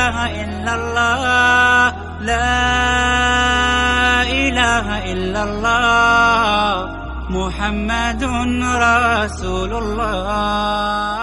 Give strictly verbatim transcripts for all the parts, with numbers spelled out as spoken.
إله إلا الله لا إله إلا الله محمد رسول الله.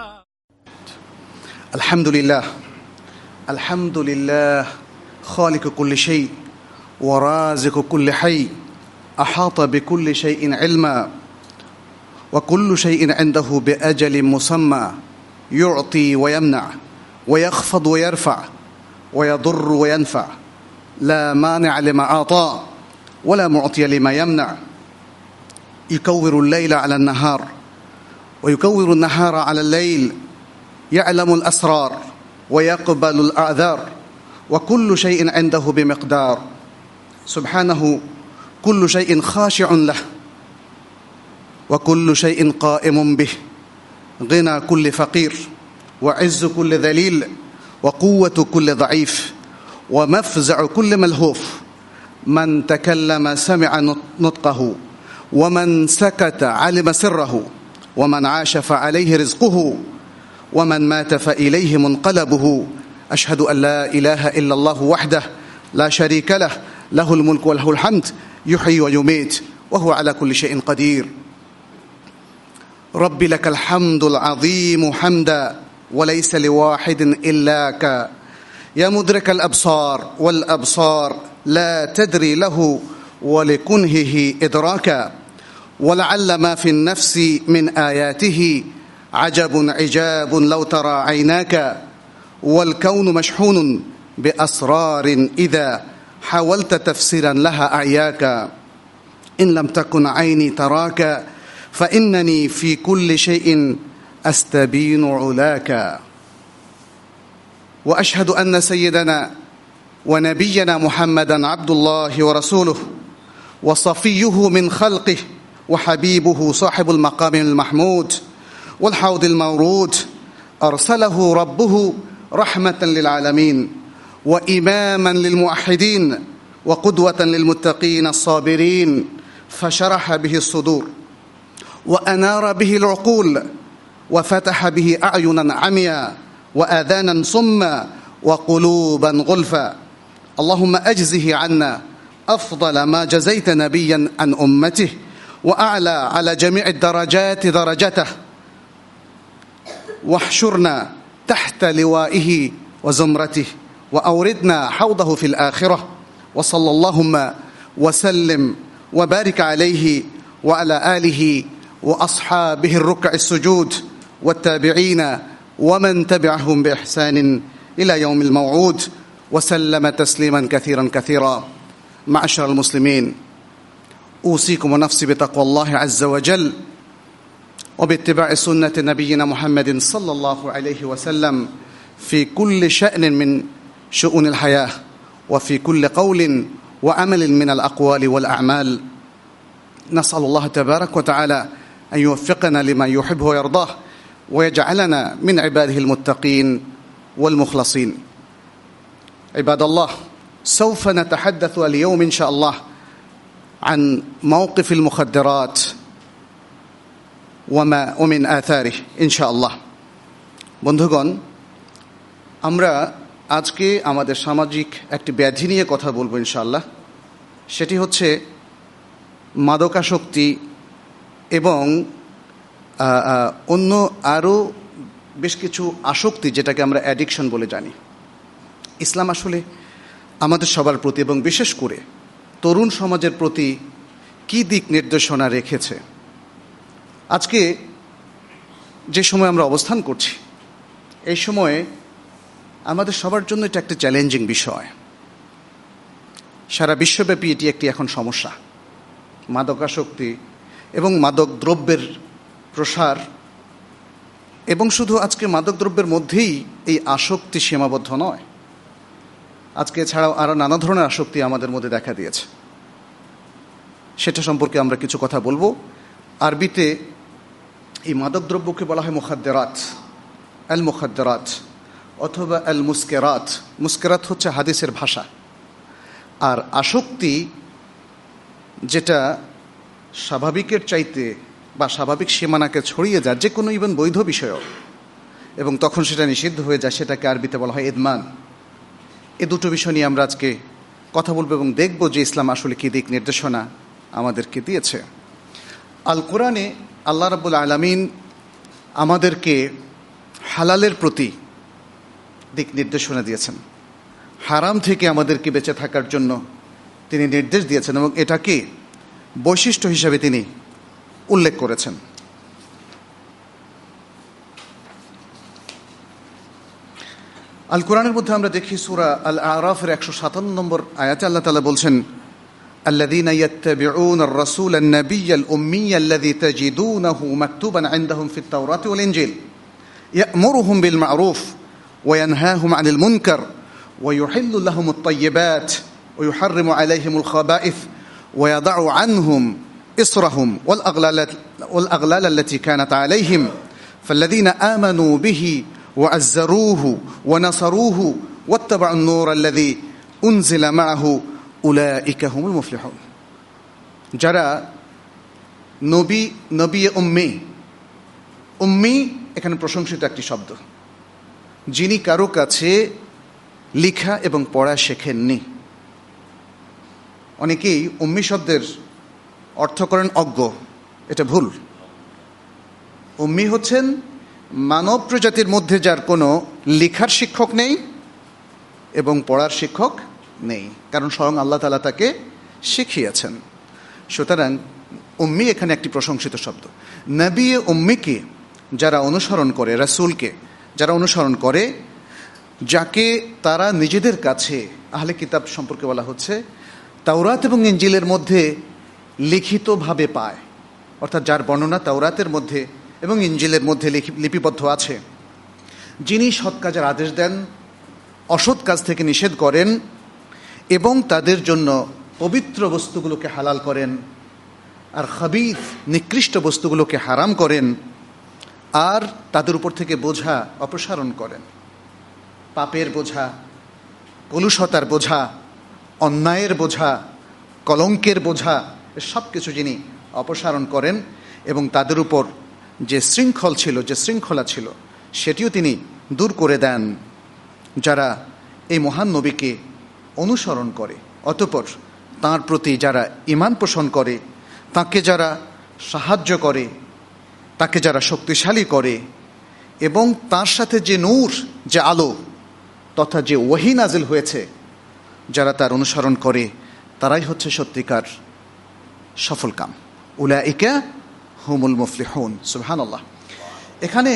الحمد لله الحمد لله خالق كل شيء ورازق كل حي أحاط بكل شيء علما وكل شيء عنده بأجل مسمى يعطي ويمنع ويخفض ويرفع ويضر وينفع لا مانع لما أعطى ولا معطي لما يمنع يكور الليل على النهار ويكور النهار على الليل يعلم الأسرار ويقبل الأعذار وكل شيء عنده بمقدار سبحانه كل شيء خاشع له وكل شيء قائم به غنى كل فقير وعز كل ذليل وقوة كل ضعيف ومفزع كل ملهوف من تكلم سمع نطقه ومن سكت علم سره ومن عاش فعليه رزقه ومن مات فإليه منقلبه أشهد أن لا إله إلا الله وحده لا شريك له له الملك وله الحمد يحيي ويميت وهو على كل شيء قدير. رب لك الحمد العظيم حمدا وليس لواحد إلاك يا مدرك الأبصار والأبصار لا تدري له ولكنهه إدراكا ولعل ما في النفس من آياته عجب عجاب لو ترى عيناك والكون مشحون بأسرار إذا حاولت تفسيرا لها أعياك إن لم تكن عيني تراك فإنني في كل شيء أستبين علاك وأشهد أن سيدنا ونبينا محمدا عبد الله ورسوله وصفيه من خلقه وحبيبه صاحب المقام المحمود والحوض المورود أرسله ربه رحمة للعالمين وإماما للموحدين وقدوة للمتقين الصابرين فشرح به الصدور وأنار به العقول وفتح به أعينا عميا وآذانا صما وقلوبا غلفا اللهم أجزه عنا أفضل ما جزيت نبيا عن أمته وأعلى على جميع الدرجات درجته واحشرنا تحت لوائه وزمرته وأوردنا حوضه في الآخرة وصلى اللهم وسلم وبارك عليه وعلى آله وأصحابه الركع السجود والتابعين ومن تبعهم بإحسان إلى يوم الموعود وسلم تسليما كثيرا كثيرا. معشر المسلمين أوصيكم ونفسي بتقوى الله عز وجل وباتباع سنة نبينا محمد صلى الله عليه وسلم في كل شأن من شؤون الحياة وفي كل قول وعمل من الأقوال والأعمال. نسأل الله تبارك وتعالى أن يوفقنا لما يحبه ويرضاه ويجعلنا من عباده المتقين والمخلصين. عباد الله سوف نتحدث اليوم إن شاء الله عن موقف المخدرات وما ومن آثاره إن شاء الله. বন্ধুগণ আমরা আজকে আমাদের সামাজিক একটি ব্যাধি নিয়ে কথা বলবো ইনশাআল্লাহ। সেটি হচ্ছে মাদকাসক্তি এবং অন্য আরও বেশ কিছু আসক্তি যেটাকে আমরা অ্যাডিকশন বলে জানি। ইসলাম আসলে আমাদের সবার প্রতি এবং বিশেষ করে তরুণ সমাজের প্রতি কী দিক নির্দেশনা রেখেছে। আজকে যে সময় আমরা অবস্থান করছি এই সময়ে আমাদের সবার জন্য এটা একটা চ্যালেঞ্জিং বিষয়। সারা বিশ্বব্যাপী এটি একটি এখন সমস্যা। মাদকাসক্তি এবং মাদক দ্রব্যের প্রসার এবং শুধু আজকে মাদক দ্রব্যের মধ্যেই এই আসক্তি সীমাবদ্ধ নয়, আজকে ছাড়াও আরও নানা ধরনের আসক্তি আমাদের মধ্যে দেখা দিয়েছে। সেটা সম্পর্কে আমরা কিছু কথা বলবো। আরবিতে এই মাদক দ্রব্যকে বলা হয় মুখাদ্দেরাত, আল মুখাদ্দেরাত অথবা আল মুস্কেরাত। মুস্কেরাত হচ্ছে হাদিসের ভাষা। আর আসক্তি যেটা স্বাভাবিকের চাইতে বা স্বাভাবিক সীমানাকে ছড়িয়ে যায়, যে কোনো ইভেন বৈধ বিষয়ও, এবং তখন সেটা নিষিদ্ধ হয়ে যায়, সেটাকে আরবিতে বলা হয় ইদমান। এ দুটো বিষয় নিয়ে আমরা আজকে কথা বলবো এবং দেখব যে ইসলাম আসলে কী দিক নির্দেশনা আমাদেরকে দিয়েছে। আল কোরআনে আল্লাহ রাব্বুল আলামিন আমাদেরকে হালালের প্রতি দিক নির্দেশনা দিয়েছেন, হারাম থেকে আমাদেরকে বেঁচে থাকার জন্য তিনি নির্দেশ দিয়েছেন এবং এটাকে বৈশিষ্ট্য হিসাবে তিনি উল্লেখ করেছেন। আল কোরআনের মধ্যে আমরা দেখি সূরা আল আরাফের একশো সাতান্ন নম্বর আয়াতে আল্লাহ তাআলা বলছেন, الذين يتبعون الرسول النبي الأمي الذي تجدونه مكتوبا عندهم في التوراة والإنجيل يأمرهم بالمعروف وينهاهم عن المنكر ويحل لهم الطيبات ويحرم عليهم الخبائث ويضع عنهم إصرهم والأغلال, والأغلال التي كانت عليهم فالذين آمنوا به وعزروه ونصروه واتبعوا النور الذي أنزل معه উলাইকা হুমুল মুফলিহুন। যারা নবী নবী উম্মি, উম্মি এখানে প্রশংসিত একটি শব্দ, যিনি কারো কাছে লেখা এবং পড়া শেখেননি। অনেকেই উম্মি শব্দের অর্থ করেন অজ্ঞ, এটা ভুল। উম্মি হচ্ছেন মানব প্রজাতির মধ্যে যার কোনো লেখার শিক্ষক নেই এবং পড়ার শিক্ষক নেই, কারণ স্বয়ং আল্লাহ তাআলা তাকে শিখিয়েছেন। সুতরাং উম্মি এখানে একটি প্রশংসিত শব্দ। নবী উম্মিকে যারা অনুসরণ করে, রাসূলকে যারা অনুসরণ করে, যাকে তারা নিজেদের কাছে, আহলে কিতাব সম্পর্কে বলা হচ্ছে, তাওরাত এবং ইনজিলের মধ্যে লিখিতভাবে পায়, অর্থাৎ যার বর্ণনা তাওরাতের মধ্যে এবং ইনজিলের মধ্যে লিপিবদ্ধ আছে, যিনি সৎ কাজের আদেশ দেন, অসৎ কাজ থেকে নিষেধ করেন এবং তাদের জন্য পবিত্র বস্তুগুলোকে হালাল করেন আর খাবিথ নিকৃষ্ট বস্তুগুলোকে হারাম করেন, আর তাদের উপর থেকে বোঝা অপসারণ করেন। পাপের বোঝা, কলুষতার বোঝা, অন্যায়ের বোঝা, কলঙ্কের বোঝা, সব কিছু যিনি অপসারণ করেন এবং তাদের উপর যে শৃঙ্খল ছিল, যে শৃঙ্খলা ছিল, সেটিও তিনি দূর করে দেন। যারা এই মহান নবীকে অনুসরণ করে, অতঃপর তাঁর প্রতি যারা ঈমান পোষণ করে, তাকে যারা সাহায্য করে, তাকে যারা শক্তিশালী করে এবং তার সাথে যে নূর, যে আলো তথা যে ওহী নাজিল হয়েছে, যারা তার অনুসরণ করে, তারাই হচ্ছে সত্যিকার সফলকাম। উলাইকা হুমুল মুফলিহুন। সুবহানাল্লাহ। এখানে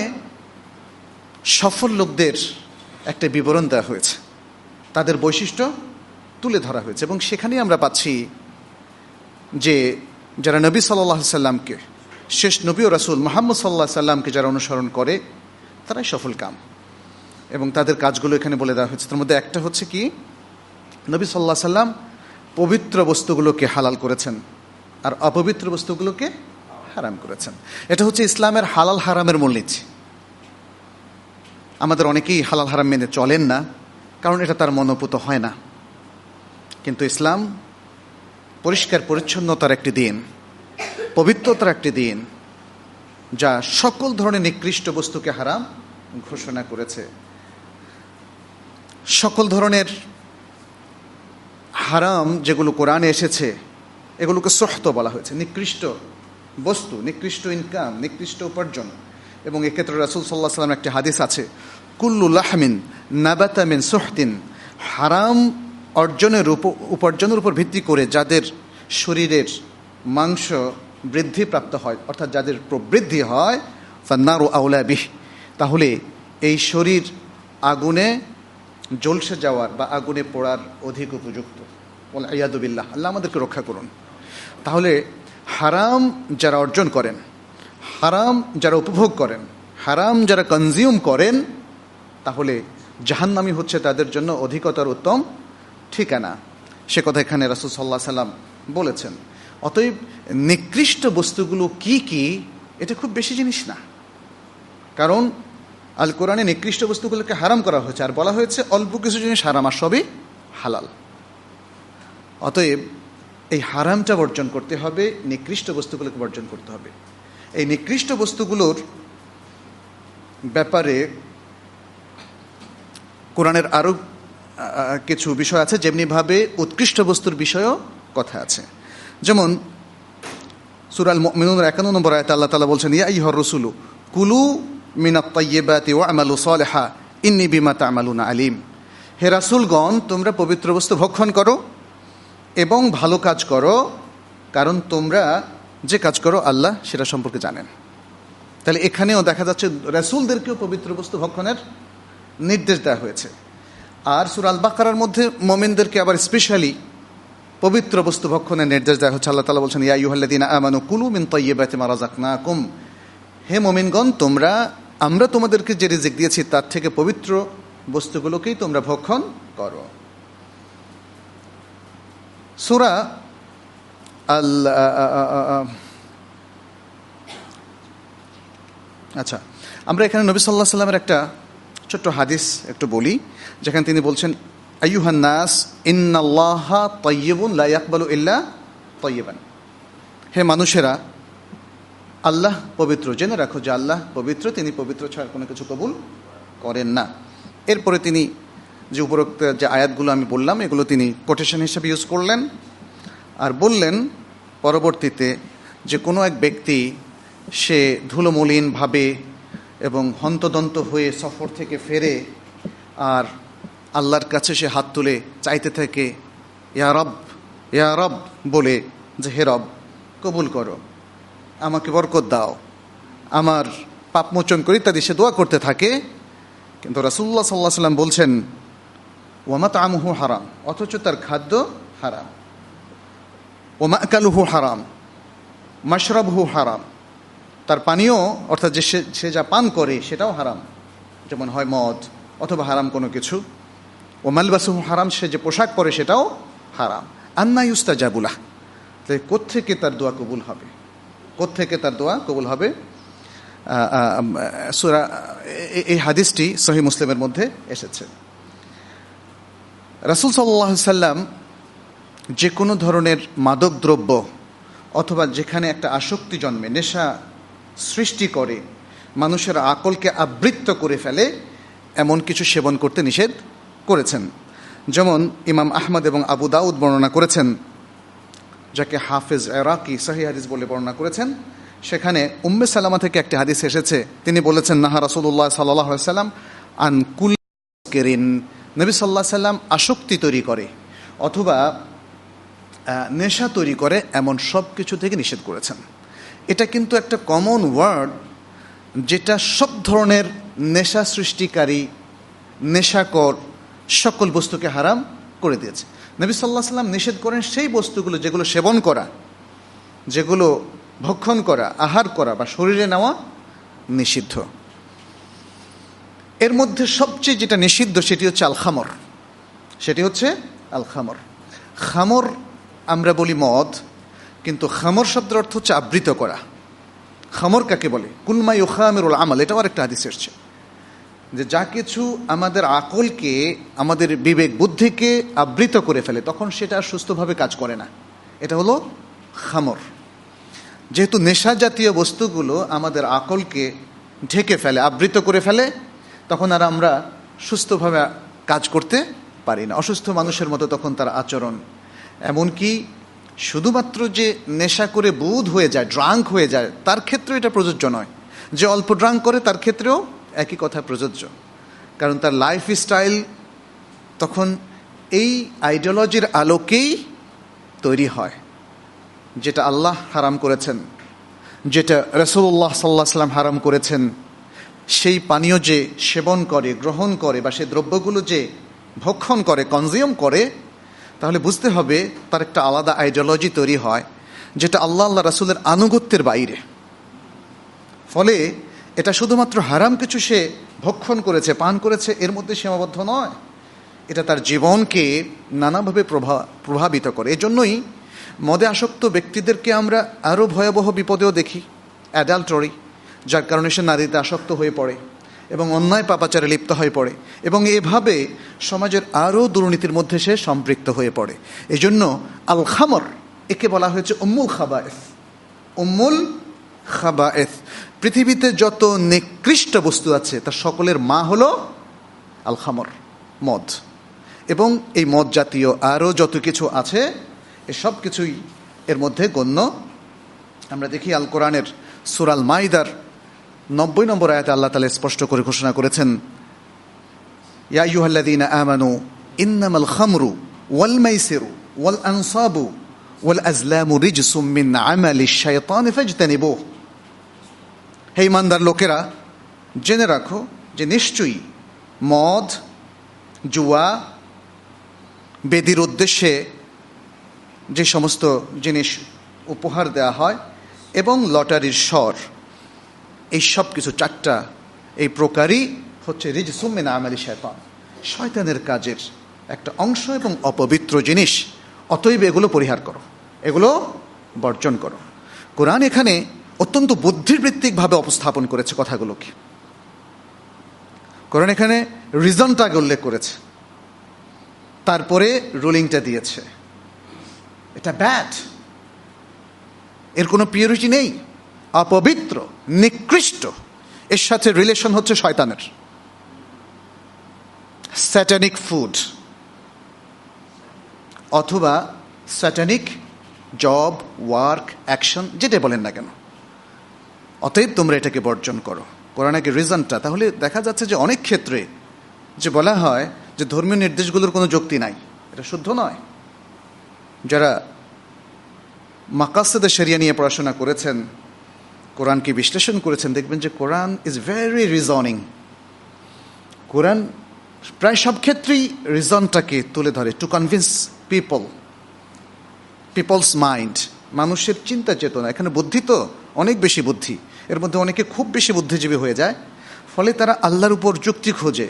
সফল লোকদের একটা বিবরণ দেওয়া হয়েছে, তাদের বৈশিষ্ট্য তুলে ধরা হয়েছে এবং সেখানেই আমরা পাচ্ছি যে যারা নবী সাল্লাল্লাহু আলাইহি সাল্লামকে, শেষ নবী ও রাসূল মুহাম্মদ সাল্লাল্লাহু আলাইহি সাল্লামকে যারা অনুসরণ করে, তারাই সফল কাম এবং তাদের কাজগুলো এখানে বলে দেওয়া হয়েছে। তার মধ্যে একটা হচ্ছে কি, নবী সাল্লাল্লাহু আলাইহি সাল্লাম পবিত্র বস্তুগুলোকে হালাল করেছেন আর অপবিত্র বস্তুগুলোকে হারাম করেছেন। এটা হচ্ছে ইসলামের হালাল হারামের মূলনীতি। আমাদের অনেকেই হালাল হারাম মেনে চলেন না, কারণ এটা তার মনোপুত হয় না। কিন্তু ইসলাম পরিষ্কার পরিচ্ছন্নতার একটি দিন, পবিত্রতার একটি দিন, যা সকল ধরনের নিকৃষ্ট বস্তুকে হারাম ঘোষণা করেছে। সকল ধরনের হারাম যেগুলো কোরআনে এসেছে, এগুলোকে সুহত বলা হয়েছে, নিকৃষ্ট বস্তু, নিকৃষ্ট ইনকাম, নিকৃষ্ট উপার্জন। এবং এক্ষেত্রে রাসূল সাল্লাল্লাহু আলাইহি ওয়াসাল্লাম একটি হাদিস আছে, কুল্লু লাহমিন নাবাতা মিন সুহতিন, হারাম অর্জনের উপার্জনের উপর ভিত্তি করে যাদের শরীরের মাংস বৃদ্ধিপ্রাপ্ত হয়, অর্থাৎ যাদের প্রবৃদ্ধি হয়, ফান্নারু আউলা বিহ, তাহলে এই শরীর আগুনে জ্বলসে যাওয়ার বা আগুনে পোড়ার অধিক উপযুক্ত। ওয়াল ইয়াদু বিল্লাহ, আল্লাহ আমাদেরকে রক্ষা করুন। তাহলে হারাম যারা অর্জন করেন, হারাম যারা উপভোগ করেন, হারাম যারা কনজিউম করেন, তাহলে জাহান্নামী হচ্ছে তাদের জন্য অধিকতর উত্তম ঠিকানা। সে কথা এখানে রাসূল সাল্লাল্লাহু আলাইহি সাল্লাম বলেছেন। অতএব নিকৃষ্ট বস্তুগুলো কি কি, এটা খুব বেশি জিনিস না, কারণ আল কোরআনে নিকৃষ্ট বস্তুগুলোকে হারাম করা হয়েছে আর বলা হয়েছে অল্প কিছু জিনিস হারাম আর সবই হালাল। অতএব এই হারামটা বর্জন করতে হবে, নিকৃষ্ট বস্তুগুলোকে বর্জন করতে হবে। এই নিকৃষ্ট বস্তুগুলোর ব্যাপারে কোরআনের আরও কিছু বিষয় আছে, যেমনিভাবে উৎকৃষ্ট বস্তুর বিষয়েও কথা আছে। যেমন সূরা আল মুমিনুনের একান্ন নম্বর আয়াতে আল্লাহ তাআলা বলছেন, ইয়া আইয়ুহার রাসূলু কুলু মিনাত তাইয়্যিবাতি ওয়া'মালু সালিহা ইন্নী বিমা তা'মালুনা আলিম। হে রাসূলগণ, তোমরা পবিত্র বস্তু ভক্ষণ করো এবং ভালো কাজ করো, কারণ তোমরা যে কাজ করো আল্লাহ সেটা সম্পর্কে জানেন। তাহলে এখানেও দেখা যাচ্ছে রাসূলদেরকেও পবিত্র বস্তু ভক্ষণের নির্দেশ দেওয়া হয়েছে। আর সূরা আল বাকারার মধ্যে মুমিনদেরকে আবার স্পেশালি পবিত্র বস্তু ভক্ষণের নির্দেশ দেওয়া হচ্ছে। আল্লাহ তাআলা বলছেন, ইয়া আইয়ুহাল্লাযীনা আমানু কুলু মিন তাইয়্যিবাতি মা রাযাকনাকুম। হে মুমিনগণ, তোমরা আমরা তোমাদেরকে যে রিজিক দিয়েছি তার থেকে পবিত্র বস্তুগুলোকেই তোমরা ভক্ষণ করো। সূরা আল আচ্ছা আমরা এখানে নবী সাল্লাল্লাহু আলাইহি সাল্লামের একটা ছোট্ট হাদিস একটু বলি, যেখানে তিনি বলছেন, আইয়ুহান নাস ইন্নাল্লাহা তাইয়্যিবুন লা ইয়াকবালু ইল্লা তাইয়্যিবান। হে মানুষেরা, আল্লাহ পবিত্র, জেনে রাখো যে আল্লাহ পবিত্র, তিনি পবিত্র ছাড়া কোনো কিছু কবুল করেন না। এরপরে তিনি যে উপরোক্ত যে আয়াতগুলো আমি বললাম এগুলো তিনি কোটেশন হিসেবে ইউজ করলেন, আর বললেন পরবর্তীতে যে কোনো এক ব্যক্তি সে ধুলোমলিনভাবে এবং হন্তদন্ত হয়ে সফর থেকে ফেরে আর আল্লাহর কাছে সে হাত তুলে চাইতে থাকে, ইয়া রব ইয়া রব বলে, যে হে রব কবুল করো, আমাকে বরকত দাও, আমার পাপমোচন করি ইত্যাদি সে দোয়া করতে থাকে। কিন্তু রাসূলুল্লাহ সাল্লাল্লাহু আলাইহি ওয়াসাল্লাম বলছেন, ওয়া মাতআমুহু হারাম, অথচ তার খাদ্য হারাম, ওয়া মা'কালুহু হারাম, মাশরাবুহু হারাম, তার পানীয় অর্থাৎ যে সে যা পান করে সেটাও হারাম, যেমন হয় মদ অথবা হারাম কোনো কিছু, ও মালবাসুহু হারাম, সে যে পোশাক পরে সেটাও হারাম। আন্না ইউস্তাজাবু লাহ, তাই কোত্থেকে তার দোয়া কবুল হবে, কোত্থেকে তার দোয়া কবুল হবে? সূরা এই হাদিসটি সহিহ মুসলিমের মধ্যে এসেছে। রাসূল সাল্লাল্লাহু আলাইহি সাল্লাম যে কোনো ধরনের মাদক দ্রব্য অথবা যেখানে একটা আসক্তি জন্মে, নেশা সৃষ্টি করে, মানুষের আকলকে আবৃত্ত করে ফেলে, এমন কিছু সেবন করতে নিষেধ করেছেন। যেমন ইমাম আহমদ এবং আবু দাউদ বর্ণনা করেছেন, যাকে হাফেজ ইরাকি সহিহ হাদিস বলে বর্ণনা করেছেন, সেখানে উম্মে সালামা থেকে একটি হাদিস এসেছে, তিনি বলেছেন, নাহা রাসূলুল্লাহ সাল্লাল্লাহু আলাইহি ওয়াসাল্লাম আন কুল মুসকিরিন, নবী সাল্লাল্লাহু আলাইহি ওয়াসাল্লাম আসক্তি তৈরি করে অথবা নেশা তৈরি করে এমন সব কিছু থেকে নিষেধ করেছেন। এটা কিন্তু একটা কমন ওয়ার্ড, যেটা সব ধরনের নেশা সৃষ্টিকারী, নেশাকর সকল বস্তুকে হারাম করে দিয়েছে। নবী সাল্লাল্লাহু আলাইহি ওয়াসাল্লাম নিষেধ করেন সেই বস্তুগুলো যেগুলো সেবন করা, যেগুলো ভক্ষণ করা, আহার করা বা শরীরে নেওয়া নিষিদ্ধ। এর মধ্যে সবচেয়ে যেটা নিষিদ্ধ সেটি হচ্ছে আল খামর, সেটি হচ্ছে আল খামর। খামর আমরা বলি মদ, কিন্তু খামর শব্দের অর্থ হচ্ছে আবৃত করা। খামর কাকে বলে? কুলমা ইউখামিরুল আমাল, এটাও আরেকটা হাদিস এসেছে, যে যা কিছু আমাদের আকলকে, আমাদের বিবেক বুদ্ধিকে আবৃত করে ফেলে, তখন সেটা আর সুস্থভাবে কাজ করে না, এটা হলো খামর। যেহেতু নেশা জাতীয় বস্তুগুলো আমাদের আকলকে ঢেকে ফেলে, আবৃত করে ফেলে, তখন আর আমরা সুস্থভাবে কাজ করতে পারি না। অসুস্থ মানুষের মতো তখন তার আচরণ, এমনকি শুধুমাত্র যে নেশা করে বুধ হয়ে যায়, ড্রাঙ্ক হয়ে যায়, তার ক্ষেত্রেও এটা প্রযোজ্য নয়। যে অল্প ড্রাঙ্ক করে তার ক্ষেত্রেও একই কথা প্রযোজ্য, কারণ তার লাইফ স্টাইল তখন এই আইডিওলজির আলোকেই তৈরি হয়, যেটা আল্লাহ হারাম করেছেন, যেটা রাসূলুল্লাহ সাল্লাল্লাহু আলাইহি ওয়াসাল্লাম হারাম করেছেন। সেই পানীয় যে সেবন করে, গ্রহণ করে, বা সেই দ্রব্যগুলো যে ভক্ষণ করে, কনজিউম করে, তাহলে বুঝতে হবে তার একটা আলাদা আইডিওলজি তৈরি হয়, যেটা আল্লাহ আল্লাহ রাসূলের আনুগত্যের বাইরে। ফলে এটা শুধুমাত্র হারাম কিছু সে ভক্ষণ করেছে, পান করেছে, এর মধ্যে সীমাবদ্ধ নয়, এটা তার জীবনকে নানাভাবে প্রভাবিত করে। এজন্যই মদে আসক্ত ব্যক্তিদেরকে আমরা আরও ভয়াবহ বিপদেও দেখি, অ্যাডাল্টারি, যার কারণে সে নারীতে আসক্ত হয়ে পড়ে এবং অন্যায় পাপাচারে লিপ্ত হয়ে পড়ে, এবং এভাবে সমাজের আরও দুর্নীতির মধ্যে সে সম্পৃক্ত হয়ে পড়ে। এই জন্য আল খামর, একে বলা হয়েছে উম্মুল খাবায়েস। উম্মুল খাবায়েস, পৃথিবীতে যত নিকৃষ্ট বস্তু আছে তার সকলের মা হলো আল খামর, মদ। এবং এই মদ জাতীয় আরও যত কিছু আছে এসব কিছুই এর মধ্যে গণ্য। আমরা দেখি আল কোরআনের সূরা আল মাইদার নব্বই নম্বর আয়াতে আল্লাহ তাআলা স্পষ্ট করে ঘোষণা করেছেন, ইয়া আইয়ুহাল্লাযীনা আমানু ইন্নামাল খামরু ওয়াল মাইসিরু ওয়াল আনসাবু ওয়াল আজলামু রিজসুম মিন আমালিশ শাইতানি ফাজতানিবুহু। হে ঈমানদার লোকেরা, জেনে রাখো যে নিশ্চয়ই মদ, জুয়া, বেদির উদ্দেশ্যে যে সমস্ত জিনিস উপহার দেওয়া হয় এবং লটারির স্বর, এই সব কিছু চারটা এই প্রকারই হচ্ছে রিজসুম মিন আমালি শাইতান, শয়তানের কাজের একটা অংশ এবং অপবিত্র জিনিস। অতএব এগুলো পরিহার করো, এগুলো বর্জন করো। কোরআন এখানে অত্যন্ত বুদ্ধিবৃত্তিকভাবে উপস্থাপন করেছে কথাগুলোকে। কোরআন এখানে রিজনটাকে উল্লেখ করেছে, তারপরে রুলিংটা দিয়েছে। এটা ব্যাড, এর কোনো পিউরিটি নেই, অপবিত্র, নিকৃষ্ট। এর সাথে রিলেশন হচ্ছে শয়তানের, স্যাটানিক ফুড অথবা স্যাটানিক জব, ওয়ার্ক, অ্যাকশন, যেটা বলেন না কেন। অতএব তোমরা এটাকে বর্জন করো। কোরআনের রিজনটা তাহলে দেখা যাচ্ছে যে অনেক ক্ষেত্রে যে বলা হয় যে ধর্মীয় নির্দেশগুলোর কোনো যুক্তি নাই, এটা শুদ্ধ নয়। যারা মাকাসেদে শরিয়া নিয়ে পড়াশোনা করেছেন, কোরআনকে বিশ্লেষণ করেছেন, দেখবেন যে কোরআন ইজ ভেরি রিজনিং। কোরআন প্রায় সব ক্ষেত্রেই রিজনটাকে তুলে ধরে to convince people, peoples mind, মানুষের চিন্তা চেতনা। এখানে বুদ্ধি তো অনেক বেশি বুদ্ধি, এর মধ্যে অনেকে খুব বেশি বুদ্ধিজীবী হয়ে যায়, ফলে তারা আল্লাহর উপর যুক্তি খোঁজে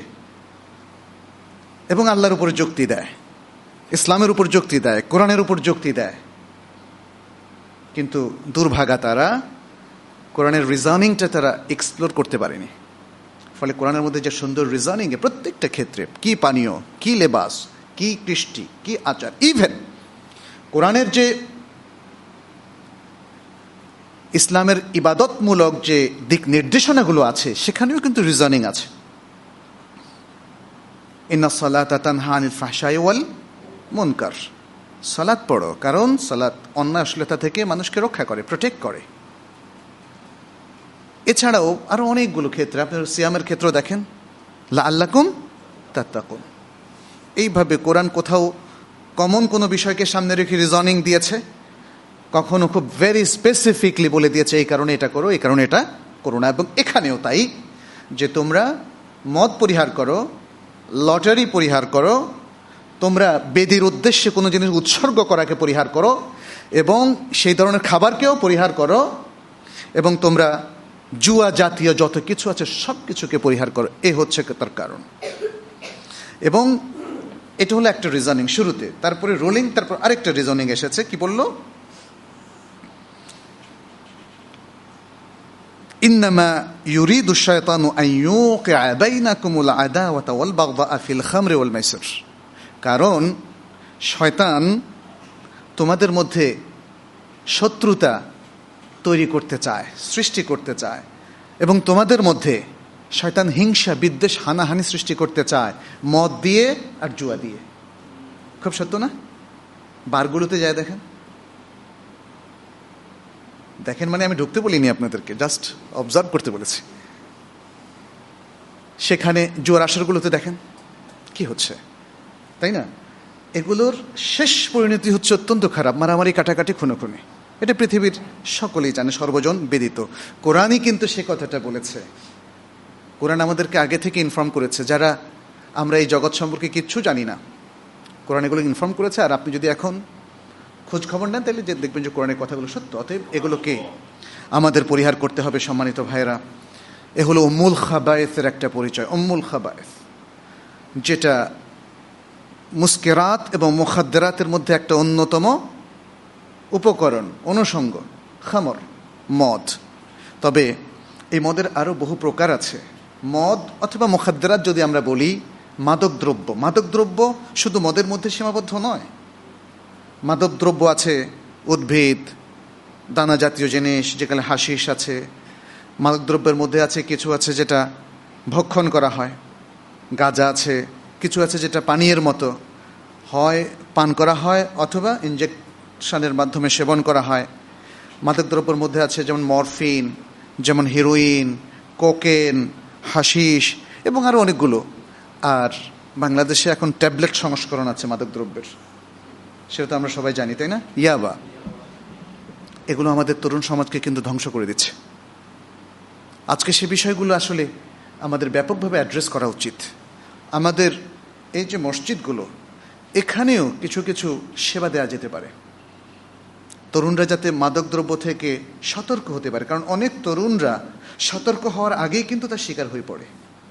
এবং আল্লাহর উপর যুক্তি দেয়, ইসলামের উপর যুক্তি দেয়, কোরআনের উপর যুক্তি দেয়। কিন্তু দুর্ভাগা তারা কোরআনের রিজনিংটা তারা এক্সপ্লোর করতে পারেনি। ফলে কোরআনের মধ্যে যে সুন্দর রিজনিংয়ে প্রত্যেকটা ক্ষেত্রে কি পানীয়, কি লেবাস, কি কৃষ্টি, কি আচার, ইভেন কোরআনের যে ইসলামের ইবাদতমূলক যে দিক নির্দেশনাগুলো আছে সেখানেও কিন্তু রিজনিং আছে। ইন্নাস সালাতা তানহা আনিল ফাহশাই ওয়াল মুনকার, সালাত পড়ো, কারণ সালাত অন্যায় অশ্লীলতা থেকে মানুষকে রক্ষা করে, প্রোটেক্ট করে। এছাড়াও আরো অনেকগুলো ক্ষেত্রে, আপনার সিয়ামের ক্ষেত্র দেখেন, লাআল্লাকুম তাত্তাকুন। এইভাবে কোরআন কোথাও কমন কোনো বিষয়কে সামনে রেখে রিজনিং দিয়েছে, কখনো খুব ভেরি স্পেসিফিকলি বলে দিয়েছে এই কারণে এটা করো, এই কারণে এটা করো না। এবং এখানেও তাই, যে তোমরা মদ পরিহার করো, লটারি পরিহার করো, তোমরা বেদির উদ্দেশ্যে কোনো জিনিস উৎসর্গ করাকে পরিহার করো, এবং সেই ধরনের খাবারকেও পরিহার করো, এবং তোমরা জুয়া জাতীয় যত কিছু আছে সব কিছুকে পরিহার করো। এ হচ্ছে তার কারণ। এবং এটা হলো একটা রিজনিং শুরুতে, তারপরে রোলিং, তারপর আরেকটা রিজনিং এসেছে। কি বললো? ইন্নামা ইউরিদু শায়তানু আন ইউকিআ বাইনাকুমুল আদাওয়াতা ওয়াল বাগদাআ ফিল খামরি ওয়াল মাইসির। কারণ শয়তান তোমাদের মধ্যে শত্রুতা তৈরি করতে চায়, সৃষ্টি করতে চায়, এবং তোমাদের মধ্যে শয়তান হিংসা, বিদ্বেষ, হানাহানি সৃষ্টি করতে চায় মদ দিয়ে আর জুয়া দিয়ে। খুব সত্য না? বারগুলোতে যায় দেখেন, দেখেন মানে আমি ঢুকতে বলিনি আপনাদেরকে, জাস্ট অবজার্ভ করতে বলেছি। সেখানে জুয়ার আসরগুলোতে দেখেন কি হচ্ছে, তাই না? এগুলোর শেষ পরিণতি হচ্ছে অত্যন্ত খারাপ, মারামারি, কাটাকাটি, খুনোখুনি। এটা পৃথিবীর সকলেই জানে, সর্বজন বেদিত। কোরআনই কিন্তু সে কথাটা বলেছে। কোরআন আমাদেরকে আগে থেকে ইনফর্ম করেছে, যারা আমরা এই জগৎ সম্পর্কে কিচ্ছু জানি না, কোরআন এগুলো ইনফর্ম করেছে। আর আপনি যদি এখন খোঁজ খবর নেন তাহলে যে দেখবেন যে কোরআনের কথাগুলো সত্য। অতএব এগুলোকে আমাদের পরিহার করতে হবে। সম্মানিত ভাইয়েরা, এ হলো উম্মুল খাবায়েসের একটা পরিচয়। উম্মুল খাবায়েস, যেটা মুস্কেরাত এবং মুখাদ্দেরাতের মধ্যে একটা অন্যতম উপকরণ, অনুষঙ্গ, খামর, মদ। তবে এই মদের আরও বহু প্রকার আছে। মদ অথবা মুখাদ্দেরাত যদি আমরা বলি, মাদক দ্রব্য। মাদক দ্রব্য শুধু মদের মধ্যে সীমাবদ্ধ নয়। মাদক দ্রব্য আছে উদ্ভিদ, দানা জাতীয় জিনিস, যেখানে হাশিশ আছে। মাদক দ্রব্যের মধ্যে আছে কিছু আছে যেটা ভক্ষণ করা হয়, গাঁজা আছে, কিছু আছে যেটা পানীয়ের মতো, হয় পান করা হয় অথবা ইনজেকশনের মাধ্যমে সেবন করা হয়। মাদকদ্রব্যের মধ্যে আছে যেমন মরফিন, যেমন হিরোইন, কোকেন, হাশিশ এবং আরও অনেকগুলো। আর বাংলাদেশে এখন ট্যাবলেট সংস্করণ আছে মাদকদ্রব্যের, সেটা তো আমরা সবাই জানি, তাই না? ইয়াবা। এগুলো আমাদের তরুণ সমাজকে কিন্তু ধ্বংস করে দিচ্ছে। আজকে সে বিষয়গুলো আসলে আমাদের ব্যাপকভাবে অ্যাড্রেস করা উচিত। আমাদের এই যে মসজিদগুলো, এখানেও কিছু কিছু সেবা দেওয়া যেতে পারে, তরুণরা যাতে মাদকদ্রব্য থেকে সতর্ক হতে পারে। কারণ অনেক তরুণরা সতর্ক হওয়ার আগেই কিন্তু তার শিকার হয়ে পড়ে।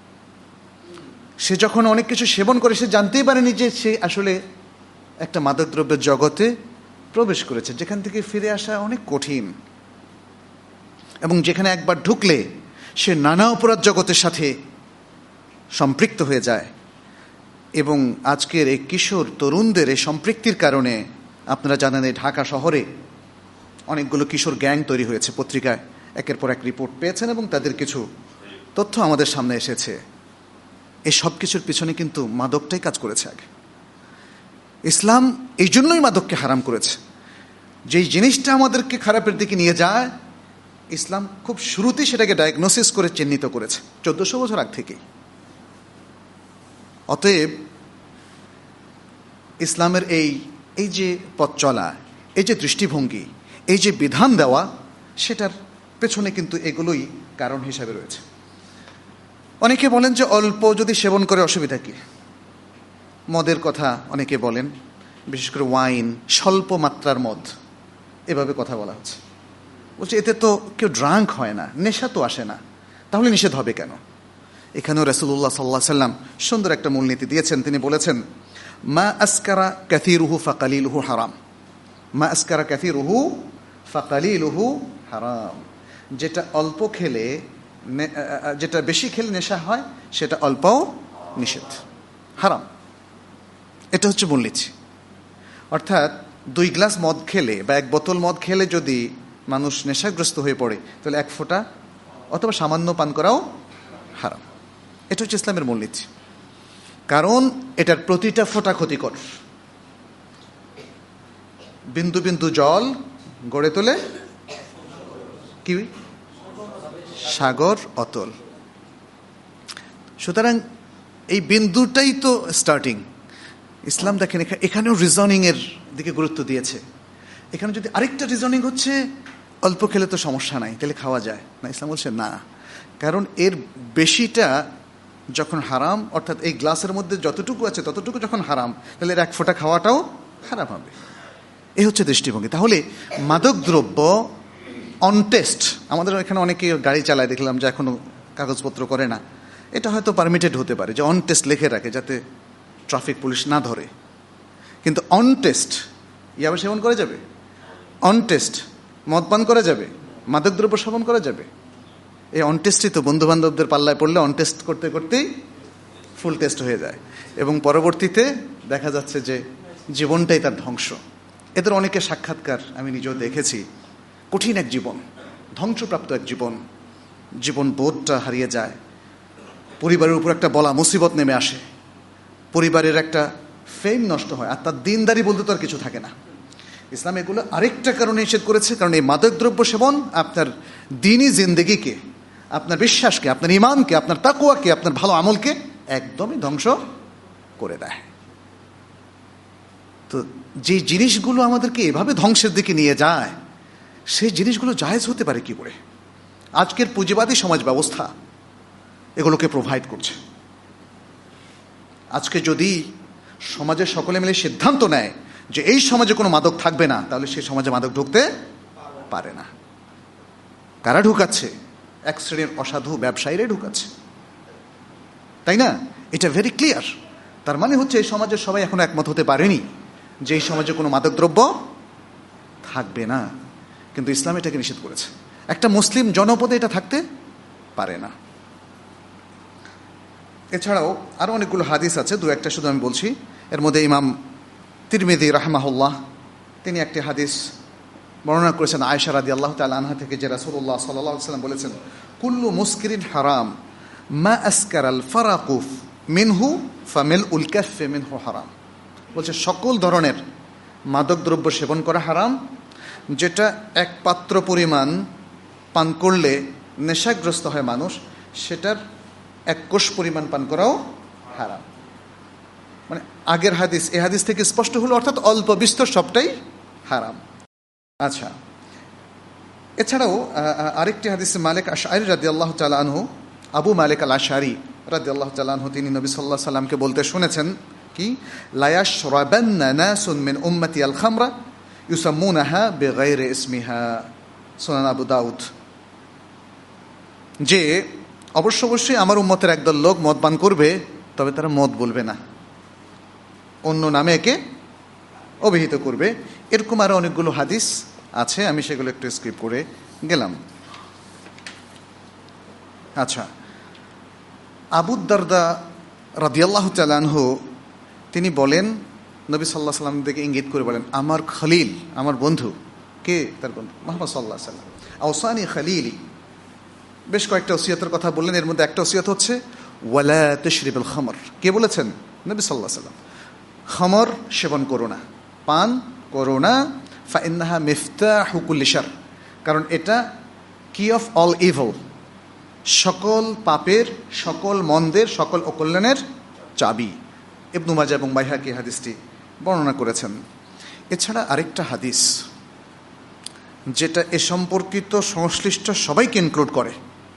সে যখন অনেক কিছু সেবন করে সে জানতেই পারেনি যে সে আসলে একটা মাদকদ্রব্যের জগতে প্রবেশ করেছে, যেখান থেকে ফিরে আসা অনেক কঠিন, এবং যেখানে একবার ঢুকলে সে নানা অপরাধ জগতের সাথে সম্পৃক্ত হয়ে যায়। এবং আজকের এই কিশোর তরুণদের এই সম্পৃক্তির কারণে আপনারা জানেন এই ঢাকা শহরে অনেকগুলো কিশোর গ্যাং তৈরি হয়েছে। পত্রিকায় একের পর এক রিপোর্ট পেয়েছেন এবং তাদের কিছু তথ্য আমাদের সামনে এসেছে। এই সব কিছুর পিছনে কিন্তু মাদকটাই কাজ করেছে আগে। ইসলাম এই জন্যই মাদককে হারাম করেছে। যেই জিনিসটা আমাদেরকে খারাপের দিকে নিয়ে যায়, ইসলাম খুব শুরুতেই সেটাকে ডায়াগনোসিস করে চিহ্নিত করেছে, চোদ্দশো বছর আগ থেকেই। অতএব ইসলামের এই এই যে পথ চলা, এই যে দৃষ্টিভঙ্গি, এই যে বিধান দেওয়া, সেটার পেছনে কিন্তু এগুলোই কারণ হিসাবে রয়েছে। অনেকে বলেন যে অল্প যদি সেবন করে অসুবিধা কি? মদের কথা অনেকে বলেন, বিশেষ করে ওয়াইন, স্বল্প মাত্রার মদ, এভাবে কথা বলা হচ্ছে। বলছে এতে তো কেউ ড্রাঙ্ক হয় না, নেশা তো আসে না, তাহলে নিষেধ হবে কেন? এখানেও রাসূলুল্লাহ সাল্লাল্লাহু আলাইহি ওয়াসাল্লাম সুন্দর একটা মূলনীতি দিয়েছেন। তিনি বলেছেন, মা আসকারা কাসীরুহু ফাকালিলুহু হারাম, মা আসকারা কাসীরুহু ফাকালিলুহু হারাম। যেটা অল্প খেলে, যেটা বেশি খেলে নেশা হয়, সেটা অল্পও নিষেধ, হারাম। এটা হচ্ছে মূলনীতি। অর্থাৎ দুই গ্লাস মদ খেলে বা এক বোতল মদ খেলে যদি মানুষ নেশাগ্রস্ত হয়ে পড়ে, তাহলে এক ফোঁটা অথবা সামান্য পান করাও হারাম। এটা হচ্ছে ইসলামের মূলনীতি। কারণ এটার প্রতিটা ফোঁটা ক্ষতিকর। বিন্দু বিন্দু জল গড়ে তোলে কি সাগর অতল। সুতরাং এই বিন্দুটাই তো স্টার্টিং। ইসলাম দেখেন এখানেও রিজনিং এর দিকে গুরুত্ব দিয়েছে। এখানে যদি আরেকটা রিজনিং হচ্ছে অল্প খেলে তো সমস্যা নাই, তাহলে খাওয়া যায় না, ইসলাম বলছে না। কারণ এর বেশিটা যখন হারাম, অর্থাৎ এই গ্লাসের মধ্যে যতটুকু আছে ততটুকু যখন হারাম, তাহলে এর এক ফোঁটা খাওয়াটাও হারাম হবে। এই হচ্ছে দৃষ্টিভঙ্গি। তাহলে মাদকদ্রব্য অন টেস্ট, আমাদের এখানে অনেকে গাড়ি চালায় দেখলাম যে এখনো কাগজপত্র করে না, এটা হয়তো পারমিটেড হতে পারে যে অন টেস্ট লিখে রাখে যাতে ট্রাফিক পুলিশ না ধরে। কিন্তু অন টেস্ট ইয়াবা সেবন করা যাবে, অন টেস্ট মদ পান করা যাবে, মাদকদ্রব্য সেবন করা যাবে। এই অন টেস্টই তো বন্ধু বান্ধবদের পাল্লায় পড়লে অন টেস্ট করতে করতেই ফুল টেস্ট হয়ে যায়, এবং পরবর্তীতে দেখা যাচ্ছে যে জীবনটাই তার ধ্বংস। এদের অনেকের সাক্ষাৎকার আমি নিজেও দেখেছি। কঠিন এক জীবন, ধ্বংসপ্রাপ্ত এক জীবন, জীবন বোধটা হারিয়ে যায়, পরিবারের উপর একটা বলা মুসিবত নেমে আসে, পরিবারের একটা ফেম নষ্ট হয়, আর তার দিনদারি বলতে তো আর কিছু থাকে না। ইসলাম এগুলো আরেকটা কারণে নিষেধ করেছে, কারণ এই মাদকদ্রব্য সেবন আপনার দিনই জিন্দেগিকে, আপনার বিশ্বাসকে, আপনার ইমানকে, আপনার তাকওয়াকে, আপনার ভালো আমলকে একদমই ধ্বংস করে দেয়। তো যে জিনিসগুলো আমাদেরকে এভাবে ধ্বংসের দিকে নিয়ে যায়, সেই জিনিসগুলো জায়েজ হতে পারে কি করে? আজকের পুঁজিবাদী সমাজ ব্যবস্থা এগুলোকে প্রোভাইড করছে। আজকে যদি সমাজের সকলে মিলে সিদ্ধান্ত নেয় যে এই সমাজে কোনো মাদক থাকবে না, তাহলে সেই সমাজে মাদক ঢুকতে পারে না। কারা ঢুকাচ্ছে? এক শ্রেণীর অসাধু ব্যবসায়ীরাই ঢুকাচ্ছে, তাই না? এটা ভেরি ক্লিয়ার। তার মানে হচ্ছে এই সমাজের সবাই এখনো একমত হতে পারেনি যে এই সমাজে কোনো মাদকদ্রব্য থাকবে না, কিন্তু ইসলাম এটাকে নিষেধ করেছে। একটা মুসলিম জনপদে এটা থাকতে পারে না। এছাড়াও আরও অনেকগুলো হাদিস আছে, দু একটা শুধু আমি বলছি। এর মধ্যে ইমাম তিরমিজি রাহমাহুল্লাহ তিনি একটি হাদিস বর্ণনা করেছেন আয়েশা রাদিয়াল্লাহু তাআলা আনহা থেকে, যে রাসূলুল্লাহ সাল্লাল্লাহু আলাইহি ওয়াসাল্লাম বলেছেন, কুল্লু মুসকিরিন হারাম মা আসকারাল ফারাকুফ মিনহু ফামিলউল কাফফি মিনহু হারাম। বলছে সকল ধরনের মাদক দ্রব্য সেবন করা হারাম, যেটা এক পাত্র পরিমাণ পান করলে নেশাগ্রস্ত হয় মানুষ, সেটার এক কোষ পরিমাণ পান করাও হারাম। মানে আগের হাদিস এ হাদিস থেকে স্পষ্ট হলো, অর্থাৎ অল্প বিস্তর সবটাই হারাম। আচ্ছা, এছাড়াও আরেকটি হাদিস মালিক আশআরী রাদিয়াল্লাহু তাআলা আনহু, আবু মালিক আল আশআরী রাদিয়াল্লাহু তাআলা আনহু, তিনি নবী সাল্লাল্লাহু আলাইহি সাল্লামকে বলতে শুনেছেন কি, লা ইয়াশরাবান্না নাসুন মিন উম্মতি আল খামরা ইউসাম্মুনাহা বিগাইরি ইসমিহা, সুনান আবু দাউদ, যে অবশ্য অবশ্যই আমার উম্মতের একদল লোক মদ পান করবে, তবে তারা মদ বলবে না, অন্য নামে একে অভিহিত করবে। এরকম আরো অনেকগুলো হাদিস আছে, আমি সেগুলো একটু স্কিপ করে গেলাম। আচ্ছা, আবু দারদা রাদিয়াল্লাহু তাআলা আনহু তিনি বলেন, নবী সাল্লাল্লাহু আলাইহি সাল্লাম দিকে ইঙ্গিত করে বলেন, আমার খলিল, আমার বন্ধু, কে? তার বন্ধু মুহাম্মদ সাল্লাল্লাহু আলাইহি সাল্লাম। আওসানি খলিলি, বেশ কয়েকটা ওসিয়তের কথা বললেন, এর মধ্যে একটা ওসিয়ত হচ্ছে ওয়ালা তাশরিবুল খামর। কে বলেছেন? নবী সাল্লাল্লাহু আলাইহি সাল্লাম। খামর সেবন করো না, পান করো না, ফাইন্নাহা মিফতাহু কুল্লি শার, কারণ এটা কি অফ অল ইভিল, সকল পাপের, সকল মন্দের, সকল অকল্যাণের চাবি। ইবনু মাজাহ এবং বাইহাকি হাদিসটি বর্ণনা করেছেন। এছাড়া আরেকটা হাদিস যেটা এ সম্পর্কিত সংশ্লিষ্ট সবাইকে ইনক্লুড করে,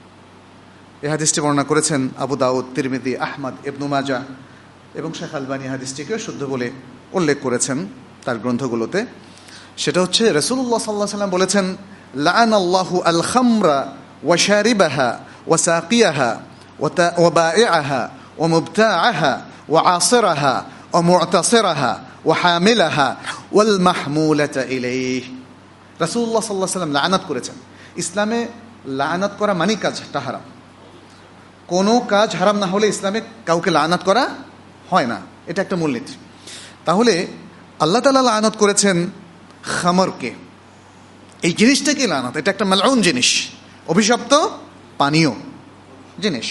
এই হাদিসটি বর্ণনা করেছেন আবু দাউদ, তিরমিজি, আহমদ, ইবনু মাজাহ এবং শেখ আলবানী হাদিসটিকে শুদ্ধ বলে উল্লেখ করেছেন তার গ্রন্থগুলোতে। সেটা হচ্ছে রাসূলুল্লাহ সাল্লাল্লাহু আলাইহি ওয়াসাল্লাম বলেছেন, লাআনাল্লাহু আল খামরা ওয়া শারিবাহা ওয়া সাকিয়াহা ওয়া বাইআহা ওয়া মুবতাআহা ওয়া আসিরাহা ওয়া মু'তাসিরাহা ওয়া হামিলাহা ওয়াল মাহমুলাতা ইলাইহি। রাসূলুল্লাহ সাল্লাল্লাহু আলাইহি ওয়াসাল্লাম লাআনাত করেছেন। ইসলামে লাআনাত করা মানে কাজটা হারাম। কোনো কাজ হারাম না হলে ইসলামে কাউকে লাআনাত করা হয় না, এটা একটা মূলনীতি। তাহলে আল্লাহ তাআলা লাআনাত করেছেন খামরকে, এই জিনিসটাকে লাআনাত, এটা একটা মালউন জিনিস, অভিশপ্ত পানীয় জিনিস।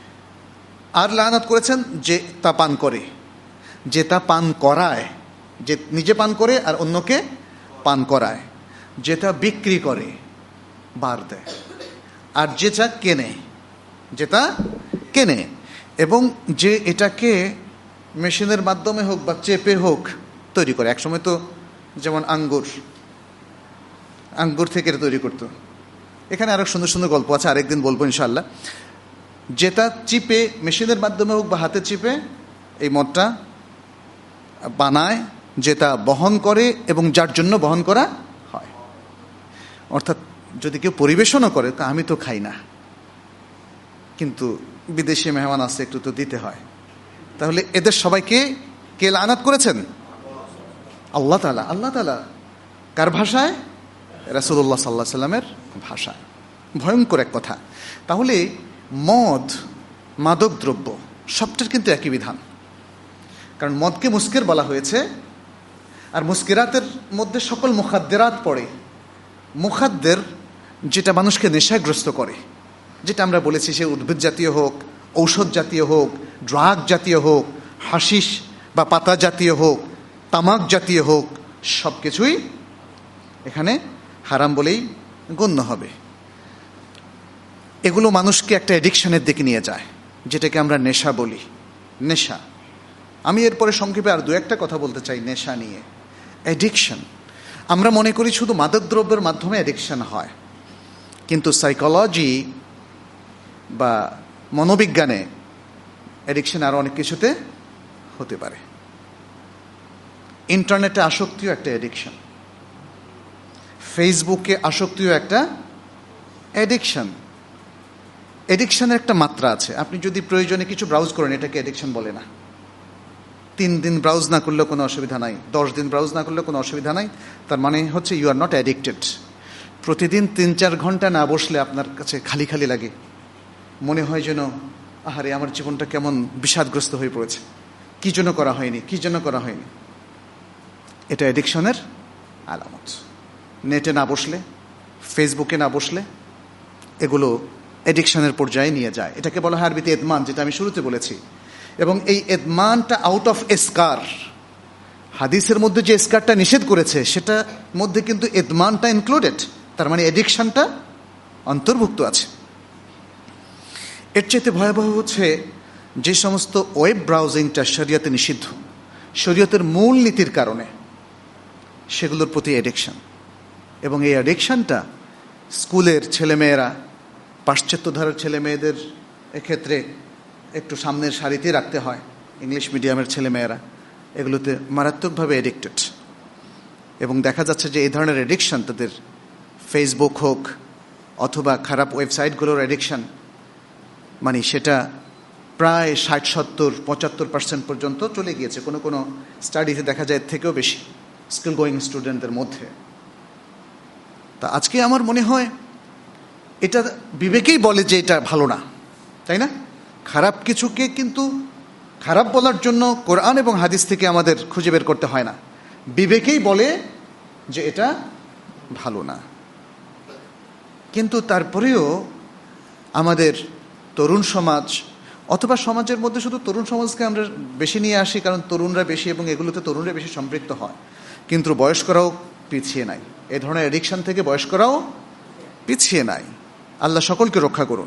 আর লাআনাত করেছেন যে তা পান করে, যে তা পান করায়, যে নিজে পান করে আর অন্যকে পান করায়, যেটা বিক্রি করে, বার দেয়, আর যেটা কেনে, যেটা কেনে, এবং যে এটাকে মেশিনের মাধ্যমে হোক বা চেপে হোক তৈরি করে। একসময় তো যেমন আঙ্গুর, আঙ্গুর থেকে তৈরি করতো। এখানে আরো সুন্দর সুন্দর গল্প আছে, আরেকদিন বলবো ইনশাআল্লাহ। যেটা চিপে, মেশিনের মাধ্যমে হোক বা হাতে চিপে এই মদটা বানায়, যেটা বহন করে এবং যার জন্য বহন করা হয়। অর্থাৎ যদি কেউ পরিবেশনও করে, আমি তো খাই না, কিন্তু বিদেশি মেহমান আসছে, একটু তো দিতে হয়। তাহলে এদের সবাইকে কে লাআনাত করেছেন? আল্লাহ তাআলা। আল্লাহ তাআলা কার ভাষায়? রাসূলুল্লাহ সাল্লাল্লাহু আলাইহি সাল্লামের ভাষায়। ভয়ঙ্কর এক কথা। তাহলে মদ, মাদক দ্রব্য সবটার কিন্তু একই বিধান, কারণ মদকে মুস্কির বলা হয়েছে, আর মুস্কিরাতের মধ্যে সকল মুখাদ্দেরাত পড়ে। মুখাদ্দের যেটা মানুষকে নেশাগ্রস্ত করে, যেটা আমরা বলেছি, সে উদ্ভিদ জাতীয় হোক, ঔষধ জাতীয় হোক, ড্রাগ জাতীয় হোক, হাশিশ বা পাতা জাতীয় হোক, তামাক জাতীয় হোক, সব কিছুই এখানে হারাম বলেই গণ্য হবে। এগুলো মানুষকে একটা অ্যাডিকশনের দিকে নিয়ে যায়, যেটাকে আমরা নেশা বলি। নেশা, আমি এরপরে সংক্ষেপে আর দু একটা কথা বলতে চাই নেশা নিয়ে। অ্যাডিকশন, আমরা মনে করি শুধু মাদকদ্রব্যের মাধ্যমে অ্যাডিকশন হয়, কিন্তু সাইকোলজি বা মনোবিজ্ঞানে অ্যাডিকশন আরও অনেক কিছুতে হতে পারে। ইন্টারনেটে আসক্তিও একটা অ্যাডিকশন, ফেসবুকে আসক্তিও একটা অ্যাডিকশন। অ্যাডিকশনের একটা মাত্রা আছে। আপনি যদি প্রয়োজনে কিছু ব্রাউজ করেন, এটাকে অ্যাডিকশন বলে না। তিন দিন ব্রাউজ না করলেও কোনো অসুবিধা নাই, দশ দিন ব্রাউজ না করলেও কোনো অসুবিধা নাই, তার মানে হচ্ছে ইউ আর নট অ্যাডিক্টেড। প্রতিদিন তিন চার ঘন্টা না বসলে আপনার কাছে খালি খালি লাগে, মনে হয় যেন আহারে আমার জীবনটা কেমন বিষাদগ্রস্ত হয়ে পড়েছে, কি জন্য করা হয়নি, কি জন্য করা হয়নি। এটা অ্যাডিকশনের আলামত। নেটে না বসলে, ফেসবুকে না বসলে, এগুলো অ্যাডিকশনের পর্যায়ে নিয়ে যায়। এটাকে বলা হয় আরবিতে এদমান, যেটা আমি শুরুতে বলেছি। এবং এই এদমানটা আউট অফ এসকার, হাদিসের মধ্যে যে স্কারটা নিষেধ করেছে সেটার মধ্যে কিন্তু ইদমানটা ইনক্লুডেড, তার মানে এডিকশনটা অন্তর্ভুক্ত আছে। এর চাইতে ভয়াবহ হচ্ছে যে সমস্ত ওয়েব ব্রাউজিংটা শরিয়তে নিষিদ্ধ, শরিয়তের মূল নীতির কারণে সেগুলোর প্রতি এডিকশন। এবং এই অ্যাডিকশানটা স্কুলের ছেলেমেয়েরা, পাশ্চাত্য ধারার ছেলে মেয়েদের এক্ষেত্রে একটু সামনের সারিতে রাখতে হয়, ইংলিশ মিডিয়ামের ছেলেমেয়েরা এগুলোতে মারাত্মকভাবে এডিক্টেড। এবং দেখা যাচ্ছে যে এই ধরনের এডিকশান তাদের ফেসবুক হোক অথবা খারাপ ওয়েবসাইটগুলোর এডিকশান, মানে সেটা প্রায় ষাট সত্তর পঁচাত্তর পার্সেন্ট পর্যন্ত চলে গিয়েছে। কোনো কোনো স্টাডিতে দেখা যায় এর থেকেও বেশি স্কুল গোয়িং স্টুডেন্টদের মধ্যে। তা আজকে আমার মনে হয় এটা বিবেকেই বলে যে এটা ভালো না, তাই না? খারাপ কিছুকে কিন্তু খারাপ বলার জন্য কোরআন এবং হাদিস থেকে আমাদের খুঁজে বের করতে হয় না, বিবেকেই বলে যে এটা ভালো না। কিন্তু তারপরেও আমাদের তরুণ সমাজ অথবা সমাজের মধ্যে শুধু তরুণ সমাজকে আমরা বেশি নিয়ে আসি, কারণ তরুণরা বেশি এবং এগুলোতে তরুণরা বেশি সম্পৃক্ত হয়, কিন্তু বয়স্করাও পিছিয়ে নাই। এ ধরনের অ্যাডিকশন থেকে বয়স্করাও পিছিয়ে নাই। আল্লাহ সকলকে রক্ষা করুন।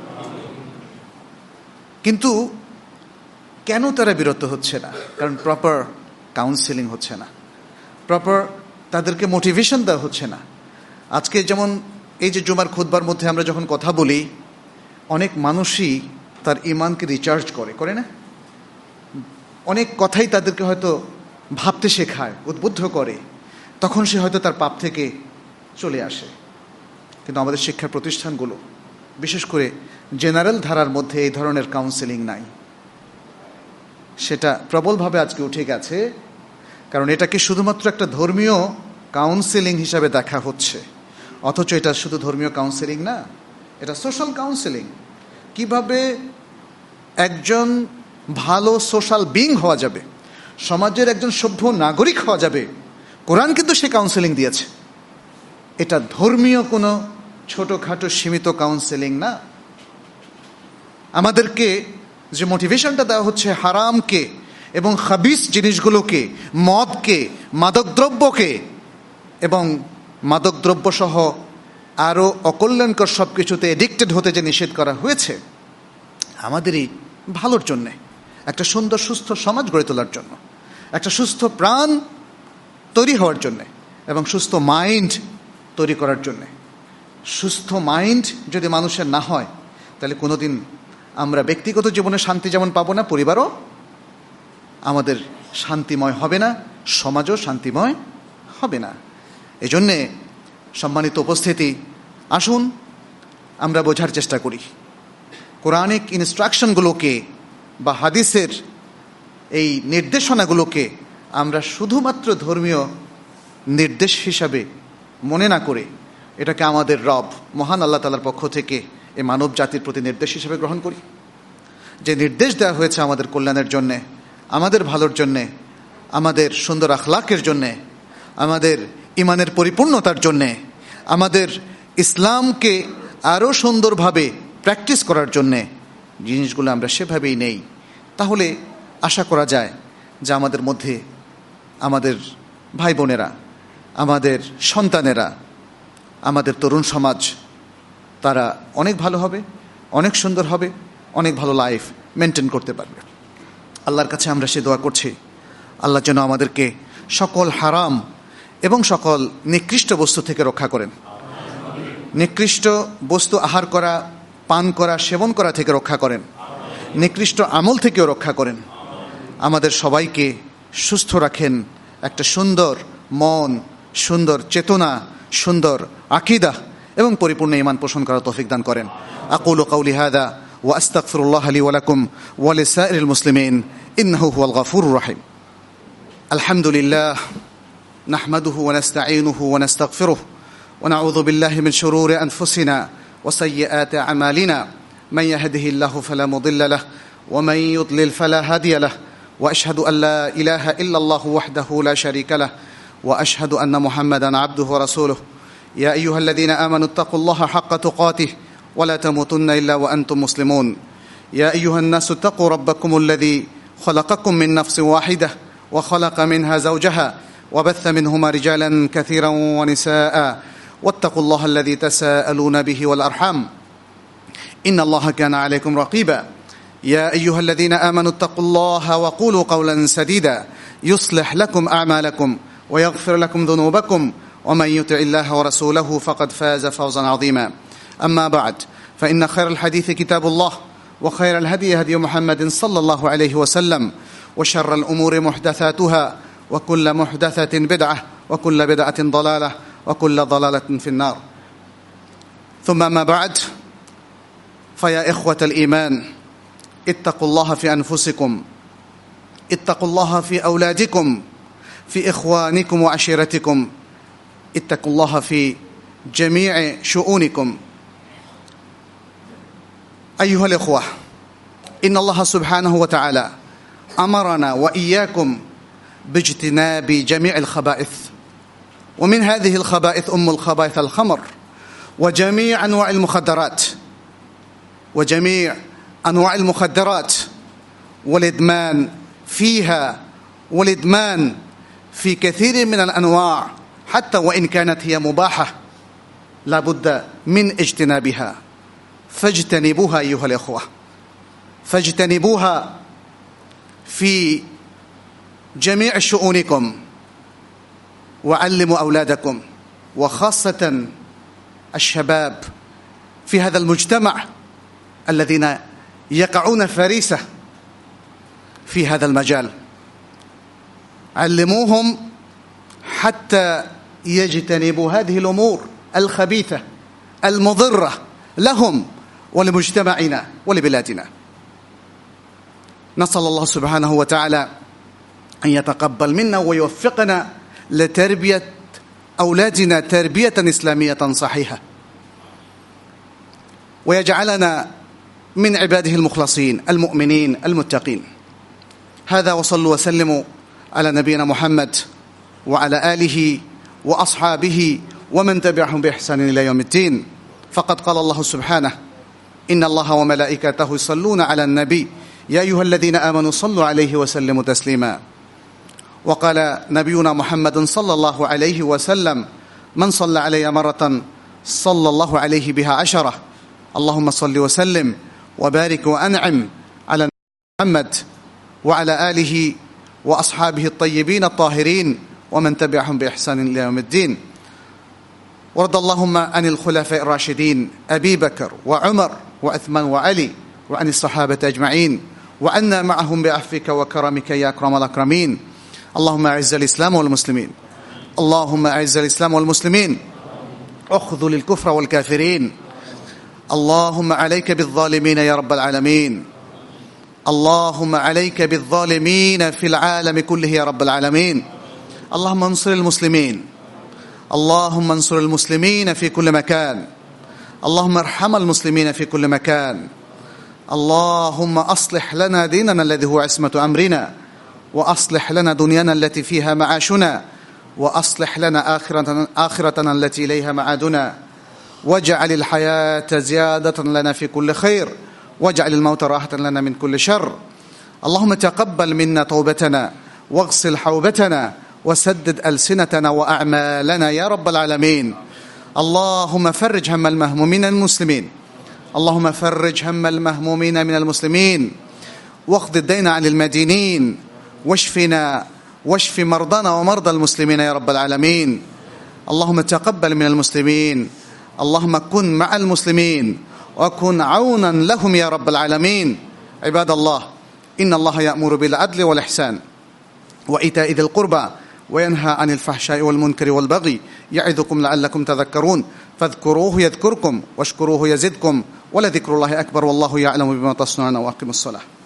কিন্তু কেন তারা বিরত হচ্ছে না? কারণ প্রপার কাউন্সেলিং হচ্ছে না, প্রপার তাদেরকে মোটিভেশন দেওয়া হচ্ছে না। আজকে যেমন এই যে জুমার খুতবার মধ্যে আমরা যখন কথা বলি, অনেক মানুষই তার ইমানকে রিচার্জ করে করে না, অনেক কথাই তাদেরকে হয়তো ভাবতে শেখায়, উদ্বুদ্ধ করে, তখন সে হয়তো তার পাপ থেকে চলে আসে। কিন্তু আমাদের শিক্ষা প্রতিষ্ঠানগুলো বিশেষ করে জেনারেল ধারার মধ্যে এই ধরনের কাউন্সেলিং নাই। সেটা প্রবলভাবে আজকে উঠে গেছে, কারণ এটাকে শুধুমাত্র একটা ধর্মীয় কাউন্সেলিং হিসাবে দেখা হচ্ছে, অথচ এটা শুধু ধর্মীয় কাউন্সেলিং না, এটা সোশ্যাল কাউন্সেলিং। কিভাবে একজন ভালো সোশ্যাল বিং হওয়া যাবে, সমাজের একজন সভ্য নাগরিক হওয়া যাবে, কোরআন কিন্তু সে কাউন্সেলিং দিয়েছে। এটা ধর্মীয় কোনো ছোটোখাটো সীমিত কাউন্সেলিং না। আমাদেরকে যে মোটিভেশনটা দেওয়া হচ্ছে হারামকে এবং খাবিস জিনিসগুলোকে, মদকে, মাদকদ্রব্যকে এবং মাদকদ্রব্য সহ আরও অকল্যাণকর সব কিছুতে এডিক্টেড হতে যে নিষেধ করা হয়েছে, আমাদেরই ভালোর জন্যে, একটা সুন্দর সুস্থ সমাজ গড়ে তোলার জন্য, একটা সুস্থ প্রাণ তৈরি হওয়ার জন্যে এবং সুস্থ মাইন্ড তৈরি করার জন্যে। সুস্থ মাইন্ড যদি মানুষের না হয়, তাহলে কোনোদিন আমরা ব্যক্তিগত জীবনে শান্তি যেমন পাবো না, পরিবারও আমাদের শান্তিময় হবে না, সমাজও শান্তিময় হবে না। এজন্যে সম্মানিত উপস্থিতি, আসুন আমরা বোঝার চেষ্টা করি কোরআনিক ইনস্ট্রাকশনগুলোকে বা হাদিসের এই নির্দেশনাগুলোকে আমরা শুধুমাত্র ধর্মীয় নির্দেশ হিসাবে মনে না করে এটাকে আমাদের রব মহান আল্লাহ তাআলার পক্ষ থেকে এই মানব জাতির প্রতি নির্দেশ হিসেবে গ্রহণ করি। যে নির্দেশ দেওয়া হয়েছে আমাদের কল্যাণের জন্যে, আমাদের ভালোর জন্যে, আমাদের সুন্দর আখলাকের জন্যে, আমাদের ইমানের পরিপূর্ণতার জন্যে, আমাদের ইসলামকে আরও সুন্দরভাবে প্র্যাকটিস করার জন্যে জিনিসগুলো আমরা সেভাবেই নেই, তাহলে আশা করা যায় যে আমাদের মধ্যে আমাদের ভাই বোনেরা, আমাদের সন্তানেরা, আমাদের তরুণ সমাজ তারা অনেক ভালো হবে, অনেক সুন্দর হবে, অনেক ভালো লাইফ মেনটেন করতে পারবে। আল্লাহর কাছে আমরা সে দোয়া করছি, আল্লাহ যেন আমাদেরকে সকল হারাম এবং সকল নিকৃষ্ট বস্তু থেকে রক্ষা করেন, নিকৃষ্ট বস্তু আহার করা, পান করা, সেবন করা থেকে রক্ষা করেন, নিকৃষ্ট আমল থেকেও রক্ষা করেন, আমাদের সবাইকে সুস্থ রাখেন, একটা সুন্দর মন, সুন্দর চেতনা, সুন্দর আকীদা এবং পরিপূর্ণ ঈমান পোষণ করার তৌফিক দান করেন। আকুলু কাউলি হাযা ওয়া আস্তাগফিরুল্লাহ লি ওয়া লাকুম ওয়া লিসাইরিল মুসলিমিন ইন্নাহু হুয়াল গফুরুর রহিম। আলহামদুলিল্লাহ নাহমাদুহু ওয়া নাস্তাঈনুহু ওয়া নাস্তাগফিরুহু ওয়া নাউযু বিল্লাহি মিন শুরুরি আনফুসিনা ওয়া সাইয়্যাতি আমালিনা মান ইয়াহদিহিল্লাহু ফালা মুদিল্লা লাহু ওয়া মান ইউদ্লিল ফালা হাদিয়া লাহু ওয়া আশহাদু আল লা ইলাহা ইল্লাল্লাহু ওয়াহদাহু লা শারীকা লাহু ওয়া আশহাদু আন্না মুহাম্মাদান আবদুহু ওয়া রাসূলুহু। يا أيها الذين آمنوا اتقوا الله حق تقاته ولا تموتن إلا وأنتم مسلمون. يا أيها الناس اتقوا ربكم الذي خلقكم من نفس واحدة وخلق منها زوجها وبث منهما رجالا كثيرا ونساء واتقوا الله الذي تساءلون به والأرحام إن الله كان عليكم رقيبا يا أيها الذين آمنوا اتقوا الله وقولوا قولا سديدا يصلح لكم أعمالكم ويغفر لكم ذنوبكم ومن يطع الله ورسوله فقد فاز فوزا عظيما أما بعد فإن خير الحديث كتاب الله وخير الهدي هدي محمد صلى الله عليه وسلم وشر الأمور محدثاتها وكل محدثة بدعة وكل بدعة ضلالة وكل ضلالة في النار ثم ما بعد فيا إخوة الإيمان اتقوا الله في أنفسكم اتقوا الله في أولادكم في إخوانكم وعشيرتكم اتقوا الله في جميع شؤونكم أيها الإخوة إن الله سبحانه وتعالى أمرنا وإياكم باجتناب جميع الخبائث ومن هذه الخبائث أم الخبائث الخمر وجميع أنواع المخدرات وجميع أنواع المخدرات والإدمان فيها والإدمان في كثير من الأنواع حتى وإن كانت هي مباحة لا بد من اجتنابها فاجتنبوها أيها الإخوة فاجتنبوها في جميع شؤونكم وعلموا أولادكم وخاصة الشباب في هذا المجتمع الذين يقعون فريسة في هذا المجال علموهم حتى يجتنبوا هذه الأمور الخبيثة المضرة لهم ولمجتمعنا ولبلادنا نسأل الله سبحانه وتعالى أن يتقبل منا ويوفقنا لتربية أولادنا تربية إسلامية صحيحة ويجعلنا من عباده المخلصين المؤمنين المتقين هذا وصلوا وسلموا على نبينا محمد وعلى آله وأصحابه ومن تبعهم بإحسان إلى يوم الدين فقد قال الله سبحانه إن الله وملائكته يصلون على النبي يا أيها الذين آمنوا صلوا عليه وسلموا تسليما وقال نبينا محمد صلى الله عليه وسلم من صلى علي مرة صلى الله عليه بها عشرة اللهم صل وسلم وبارك وأنعم على محمد وعلى آله وأصحابه الطيبين الطاهرين ومن تبعهم بإحسان إلى يوم الدين ورضى اللهم عن الخلفاء الراشدين أبي بكر وعمر وعثمان وعلي وعن الصحابة أجمعين وعنا معهم بعفوك وكرمك يا أكرم الأكرمين اللهم أعز الإسلام والمسلمين اللهم أعز الإسلام والمسلمين اخذل الكفر والكافرين اللهم عليك بالظالمين يا رب العالمين اللهم عليك بالظالمين في العالم كله يا رب العالمين اللهم انصر المسلمين اللهم انصر المسلمين في كل مكان اللهم ارحم المسلمين في كل مكان اللهم أصلح لنا ديننا الذي هو عصمة أمرنا وأصلح لنا دنيانا التي فيها معاشنا وأصلح لنا آخرتنا, آخرتنا التي إليها معادنا واجعل الحياة زيادة لنا في كل خير واجعل الموت راحة لنا من كل شر اللهم تقبل منا توبتنا واغسل حوبتنا وسدد ألسنتنا وأعمالنا يا رب العالمين اللهم فرج هم المهمومين المسلمين اللهم فرج هم المهمومين من المسلمين واقض الدين عن المدينين واشفنا واشف مرضانا ومرضى المسلمين يا رب العالمين اللهم تقبل من المسلمين اللهم كن مع المسلمين وكن عونا لهم يا رب العالمين عباد الله إن الله يأمر بالعدل والإحسان وإيتاء ذي القربى وينهى عن الفحشاء والمنكر والبغي يعظكم لعلكم تذكرون فاذكروه يذكركم واشكروه يزدكم ولذكر الله أكبر والله يعلم بما تصنعون وأقيموا الصلاة